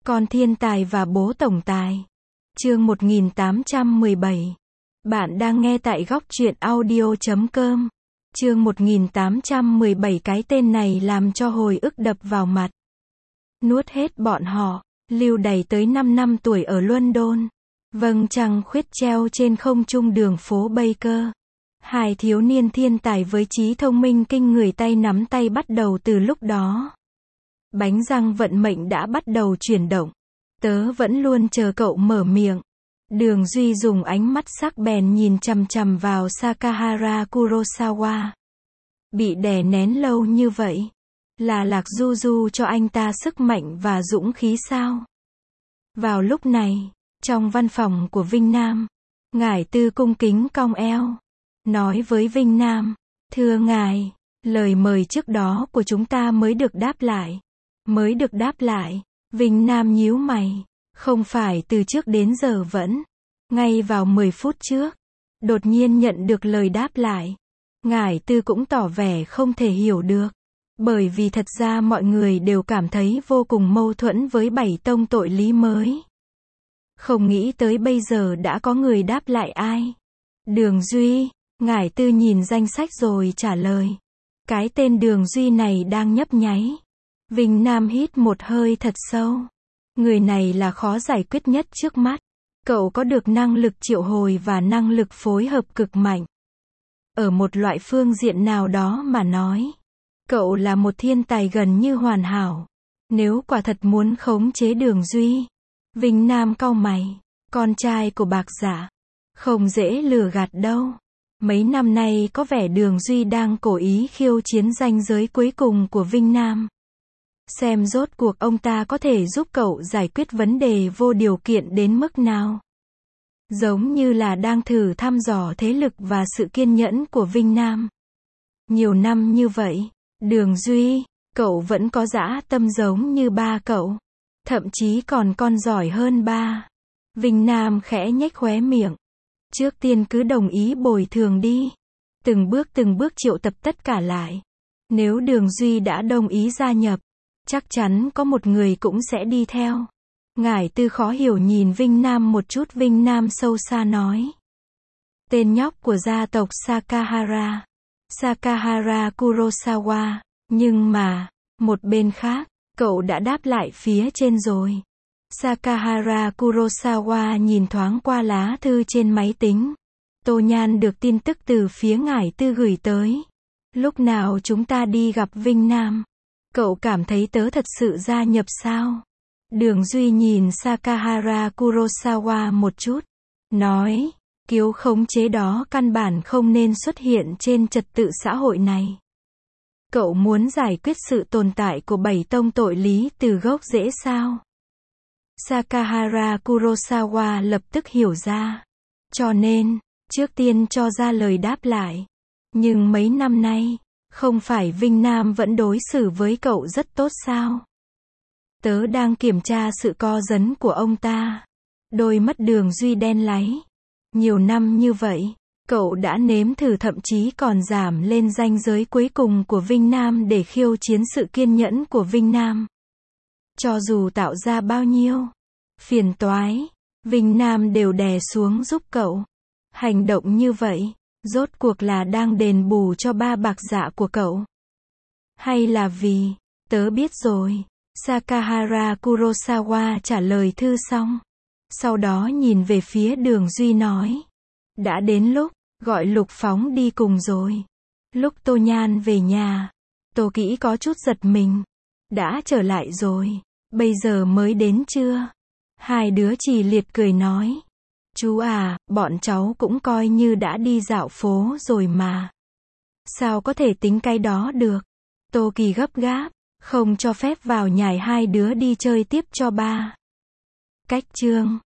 Con thiên tài và bố tổng tài. Chương 1817. Bạn đang nghe tại góc truyện audio.com. Chương 1817. Cái tên này làm cho hồi ức đập vào mặt. Nuốt hết bọn họ, lưu đày tới 5 năm tuổi ở London. Vầng trăng khuyết treo trên không trung đường phố Baker. Hai thiếu niên thiên tài với trí thông minh kinh người, tay nắm tay bắt đầu từ lúc đó. Bánh răng vận mệnh đã bắt đầu chuyển động. Tớ vẫn luôn chờ cậu mở miệng. Đường Duy dùng ánh mắt sắc bén nhìn chằm chằm vào Sakahara Kurosawa. Bị đè nén lâu như vậy, là Lạc Du Du cho anh ta sức mạnh và dũng khí sao? Vào lúc này, trong văn phòng của Vinh Nam, Ngải Tư cung kính cong eo, nói với Vinh Nam, thưa ngài, lời mời trước đó của chúng ta mới được đáp lại. Mới được đáp lại. Vinh Nam nhíu mày, không phải từ trước đến giờ vẫn, ngay vào 10 phút trước, đột nhiên nhận được lời đáp lại. Ngải Tư cũng tỏ vẻ không thể hiểu được, bởi vì thật ra mọi người đều cảm thấy vô cùng mâu thuẫn với 7 tông tội lý mới. Không nghĩ tới bây giờ đã có người đáp lại ai. Đường Duy. Ngải Tư nhìn danh sách rồi trả lời. Cái tên Đường Duy này đang nhấp nháy. Vinh Nam hít một hơi thật sâu. Người này là khó giải quyết nhất trước mắt. Cậu có được năng lực triệu hồi và năng lực phối hợp cực mạnh. Ở một loại phương diện nào đó mà nói, cậu là một thiên tài gần như hoàn hảo. Nếu quả thật muốn khống chế Đường Duy. Vinh Nam cau mày. Con trai của Bạc Dạ. Không dễ lừa gạt đâu. Mấy năm nay có vẻ Đường Duy đang cố ý khiêu chiến ranh giới cuối cùng của Vinh Nam. Xem rốt cuộc ông ta có thể giúp cậu giải quyết vấn đề vô điều kiện đến mức nào. Giống như là đang thử thăm dò thế lực và sự kiên nhẫn của Vinh Nam. Nhiều năm như vậy, Đường Duy, cậu vẫn có dã tâm giống như ba cậu. Thậm chí còn con giỏi hơn ba. Vinh Nam khẽ nhếch khóe miệng. Trước tiên cứ đồng ý bồi thường đi. Từng bước triệu tập tất cả lại. Nếu Đường Duy đã đồng ý gia nhập, chắc chắn có một người cũng sẽ đi theo. Ngải Tư khó hiểu nhìn Vinh Nam một chút. Vinh Nam sâu xa nói. Tên nhóc của gia tộc Sakahara. Sakahara Kurosawa. Nhưng mà, một bên khác, cậu đã đáp lại phía trên rồi. Sakahara Kurosawa nhìn thoáng qua lá thư trên máy tính. Tô Nhan được tin tức từ phía Ngải Tư gửi tới. Lúc nào chúng ta đi gặp Vinh Nam? Cậu cảm thấy tớ thật sự gia nhập sao? Đường Duy nhìn Sakahara Kurosawa một chút. Nói, kiếu khống chế đó căn bản không nên xuất hiện trên trật tự xã hội này. Cậu muốn giải quyết sự tồn tại của 7 tông tội lý từ gốc rễ sao? Sakahara Kurosawa lập tức hiểu ra. Cho nên, trước tiên cho ra lời đáp lại. Nhưng mấy năm nay, không phải Vinh Nam vẫn đối xử với cậu rất tốt sao? Tớ đang kiểm tra sự co giấn của ông ta. Đôi mắt Đường Duy đen láy. Nhiều năm như vậy, cậu đã nếm thử, thậm chí còn giảm lên ranh giới cuối cùng của Vinh Nam để khiêu chiến sự kiên nhẫn của Vinh Nam. Cho dù tạo ra bao nhiêu phiền toái, Vinh Nam đều đè xuống giúp cậu. Hành động như vậy, rốt cuộc là đang đền bù cho ba Bạc Dạ của cậu? Hay là vì, tớ biết rồi. Sakahara Kurosawa trả lời thư xong. Sau đó nhìn về phía Đường Duy nói. Đã đến lúc, gọi Lục Phóng đi cùng rồi. Lúc Tô Nhan về nhà, Tô Kỹ có chút giật mình. Đã trở lại rồi, bây giờ mới đến chưa? Hai đứa chỉ liệt cười nói. Chú à, bọn cháu cũng coi như đã đi dạo phố rồi mà. Sao có thể tính cái đó được? Tô Kỳ gấp gáp, không cho phép vào nhảy hai đứa đi chơi tiếp cho ba. Cách chương